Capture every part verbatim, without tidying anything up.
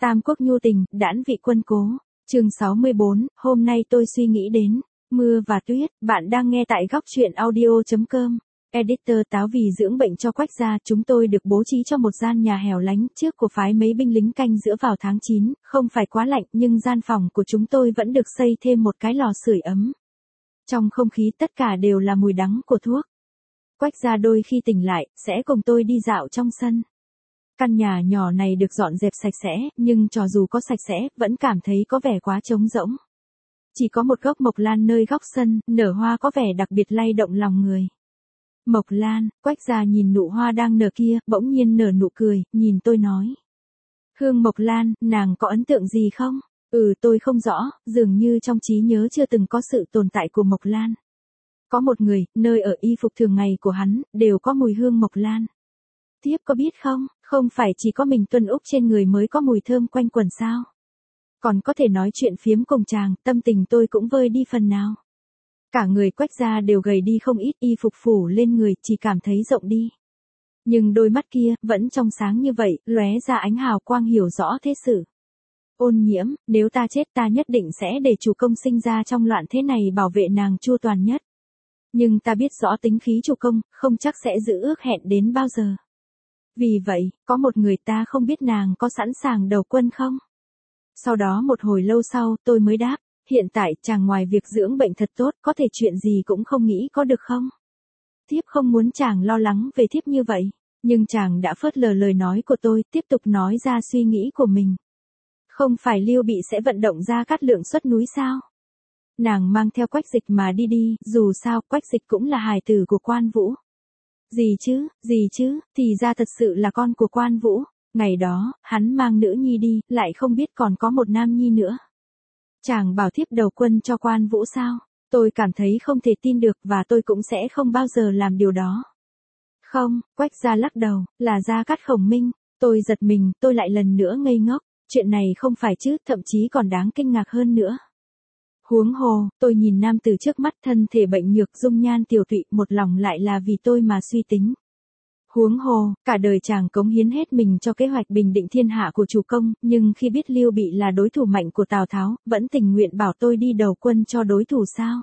Tam quốc nhu tình, đãn vị quân cố. Chương sáu mươi bốn, hôm nay tôi suy nghĩ đến mưa và tuyết, bạn đang nghe tại góc truyện audio chấm com. Editor Táo vì dưỡng bệnh cho Quách gia, chúng tôi được bố trí cho một gian nhà hẻo lánh trước của phái mấy binh lính canh giữa vào tháng chín, không phải quá lạnh nhưng gian phòng của chúng tôi vẫn được xây thêm một cái lò sưởi ấm. Trong không khí tất cả đều là mùi đắng của thuốc. Quách gia đôi khi tỉnh lại, sẽ cùng tôi đi dạo trong sân. Căn nhà nhỏ này được dọn dẹp sạch sẽ, nhưng cho dù có sạch sẽ, vẫn cảm thấy có vẻ quá trống rỗng. Chỉ có một gốc mộc lan nơi góc sân, nở hoa có vẻ đặc biệt lay động lòng người. Mộc lan, Quách gia nhìn nụ hoa đang nở kia, bỗng nhiên nở nụ cười, nhìn tôi nói. Hương mộc lan, nàng có ấn tượng gì không? Ừ, tôi không rõ, dường như trong trí nhớ chưa từng có sự tồn tại của mộc lan. Có một người, nơi ở y phục thường ngày của hắn, đều có mùi hương mộc lan. Tiếp có biết không, không phải chỉ có mình Tuân Úc trên người mới có mùi thơm quanh quẩn sao? Còn có thể nói chuyện phiếm cùng chàng, tâm tình tôi cũng vơi đi phần nào. Cả người Quách gia đều gầy đi không ít, y phục phủ lên người, chỉ cảm thấy rộng đi. Nhưng đôi mắt kia, vẫn trong sáng như vậy, lóe ra ánh hào quang hiểu rõ thế sự. Ôn Nhiễm, nếu ta chết ta nhất định sẽ để chủ công sinh ra trong loạn thế này bảo vệ nàng chu toàn nhất. Nhưng ta biết rõ tính khí chủ công, không chắc sẽ giữ ước hẹn đến bao giờ. Vì vậy, có một người ta không biết nàng có sẵn sàng đầu quân không? Sau đó một hồi lâu sau, tôi mới đáp, hiện tại chàng ngoài việc dưỡng bệnh thật tốt, có thể chuyện gì cũng không nghĩ có được không? Thiếp không muốn chàng lo lắng về thiếp như vậy, nhưng chàng đã phớt lờ lời nói của tôi, tiếp tục nói ra suy nghĩ của mình. Không phải Lưu Bị sẽ vận động ra Cát Lượng xuất núi sao? Nàng mang theo Quách Dịch mà đi đi, dù sao Quách Dịch cũng là hài tử của Quan Vũ. Gì chứ, gì chứ, thì ra thật sự là con của Quan Vũ. Ngày đó, hắn mang nữ nhi đi, lại không biết còn có một nam nhi nữa. Chàng bảo thiếp đầu quân cho Quan Vũ sao? Tôi cảm thấy không thể tin được và tôi cũng sẽ không bao giờ làm điều đó. Không, Quách gia lắc đầu, là Gia Cát Khổng Minh. Tôi giật mình, tôi lại lần nữa ngây ngốc. Chuyện này không phải chứ, thậm chí còn đáng kinh ngạc hơn nữa. Huống hồ, tôi nhìn nam tử trước mắt thân thể bệnh nhược dung nhan tiểu tụy, một lòng lại là vì tôi mà suy tính. Huống hồ, cả đời chàng cống hiến hết mình cho kế hoạch bình định thiên hạ của chủ công, nhưng khi biết Lưu Bị là đối thủ mạnh của Tào Tháo, vẫn tình nguyện bảo tôi đi đầu quân cho đối thủ sao?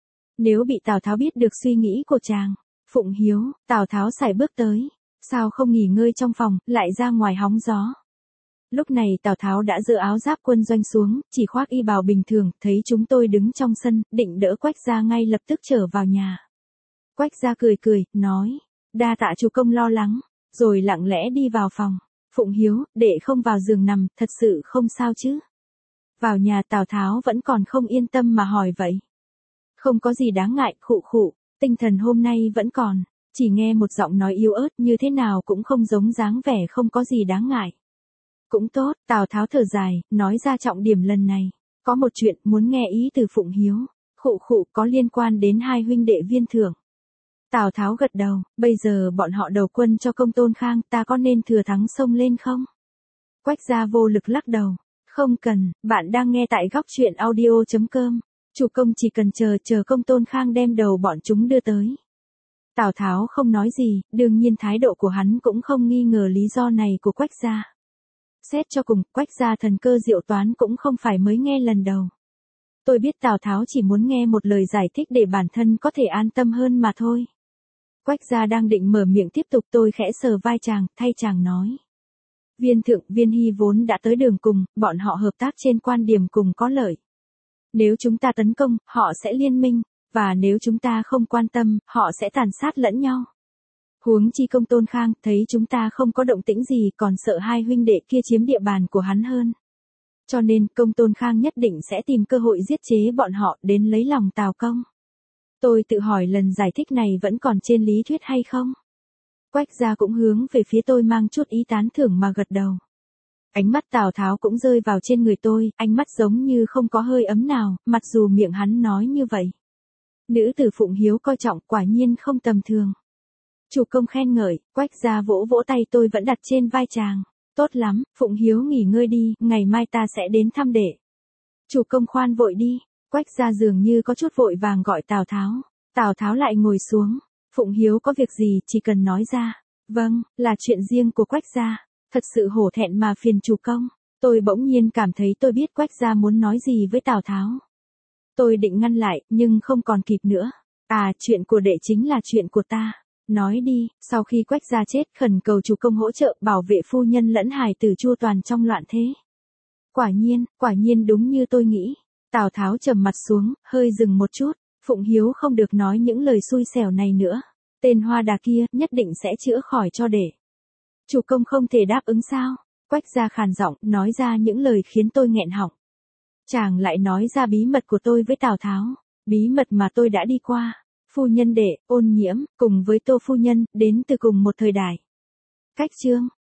Nếu bị Tào Tháo biết được suy nghĩ của chàng, Phụng Hiếu, Tào Tháo sải bước tới, sao không nghỉ ngơi trong phòng, lại ra ngoài hóng gió? Lúc này Tào Tháo đã giơ áo giáp quân doanh xuống, chỉ khoác y bào bình thường, thấy chúng tôi đứng trong sân, định đỡ Quách gia ngay lập tức trở vào nhà. Quách gia cười cười, nói, đa tạ chủ công lo lắng, rồi lặng lẽ đi vào phòng. Phụng Hiếu, để không vào giường nằm, thật sự không sao chứ? Vào nhà Tào Tháo vẫn còn không yên tâm mà hỏi vậy. Không có gì đáng ngại, khụ khụ, tinh thần hôm nay vẫn còn, chỉ nghe một giọng nói yếu ớt như thế nào cũng không giống dáng vẻ không có gì đáng ngại. Cũng tốt, Tào Tháo thở dài, nói ra trọng điểm lần này. Có một chuyện muốn nghe ý từ Phụng Hiếu. Khụ khụ có liên quan đến hai huynh đệ Viên Thưởng. Tào Tháo gật đầu, bây giờ bọn họ đầu quân cho công Tôn Khang, ta có nên thừa thắng xông lên không? Quách gia vô lực lắc đầu. Không cần, bạn đang nghe tại góc truyện audio chấm com. Chủ công chỉ cần chờ chờ công Tôn Khang đem đầu bọn chúng đưa tới. Tào Tháo không nói gì, đương nhiên thái độ của hắn cũng không nghi ngờ lý do này của Quách gia. Xét cho cùng, Quách gia thần cơ diệu toán cũng không phải mới nghe lần đầu. Tôi biết Tào Tháo chỉ muốn nghe một lời giải thích để bản thân có thể an tâm hơn mà thôi. Quách gia đang định mở miệng tiếp tục, tôi khẽ sờ vai chàng, thay chàng nói. Viên Thượng, Viên Hy vốn đã tới đường cùng, bọn họ hợp tác trên quan điểm cùng có lợi. Nếu chúng ta tấn công, họ sẽ liên minh, và nếu chúng ta không quan tâm, họ sẽ tàn sát lẫn nhau. Huống chi công Tôn Khang, thấy chúng ta không có động tĩnh gì còn sợ hai huynh đệ kia chiếm địa bàn của hắn hơn. Cho nên, công Tôn Khang nhất định sẽ tìm cơ hội giết chế bọn họ đến lấy lòng Tào công. Tôi tự hỏi lần giải thích này vẫn còn trên lý thuyết hay không? Quách gia cũng hướng về phía tôi mang chút ý tán thưởng mà gật đầu. Ánh mắt Tào Tháo cũng rơi vào trên người tôi, ánh mắt giống như không có hơi ấm nào, mặc dù miệng hắn nói như vậy. Nữ tử Phụng Hiếu coi trọng quả nhiên không tầm thường. Chủ công khen ngợi, Quách gia vỗ vỗ tay tôi vẫn đặt trên vai chàng. Tốt lắm, Phụng Hiếu nghỉ ngơi đi, ngày mai ta sẽ đến thăm đệ. Chủ công khoan vội đi, Quách gia dường như có chút vội vàng gọi Tào Tháo. Tào Tháo lại ngồi xuống. Phụng Hiếu có việc gì chỉ cần nói ra. Vâng, là chuyện riêng của Quách gia. Thật sự hổ thẹn mà phiền chủ công. Tôi bỗng nhiên cảm thấy tôi biết Quách gia muốn nói gì với Tào Tháo. Tôi định ngăn lại, nhưng không còn kịp nữa. À, chuyện của đệ chính là chuyện của ta. Nói đi, sau khi Quách gia chết khẩn cầu chủ công hỗ trợ bảo vệ phu nhân lẫn hài tử chu toàn trong loạn thế. Quả nhiên, quả nhiên đúng như tôi nghĩ. Tào Tháo trầm mặt xuống, hơi dừng một chút. Phụng Hiếu không được nói những lời xui xẻo này nữa. Tên hoa đà kia nhất định sẽ chữa khỏi cho đệ. Chủ công không thể đáp ứng sao? Quách gia khàn giọng, nói ra những lời khiến tôi nghẹn họng. Chàng lại nói ra bí mật của tôi với Tào Tháo. Bí mật mà tôi đã đi qua. Phu nhân đệ, Ôn Nhiễm, cùng với Tô phu nhân, đến từ cùng một thời đại. Cách chương.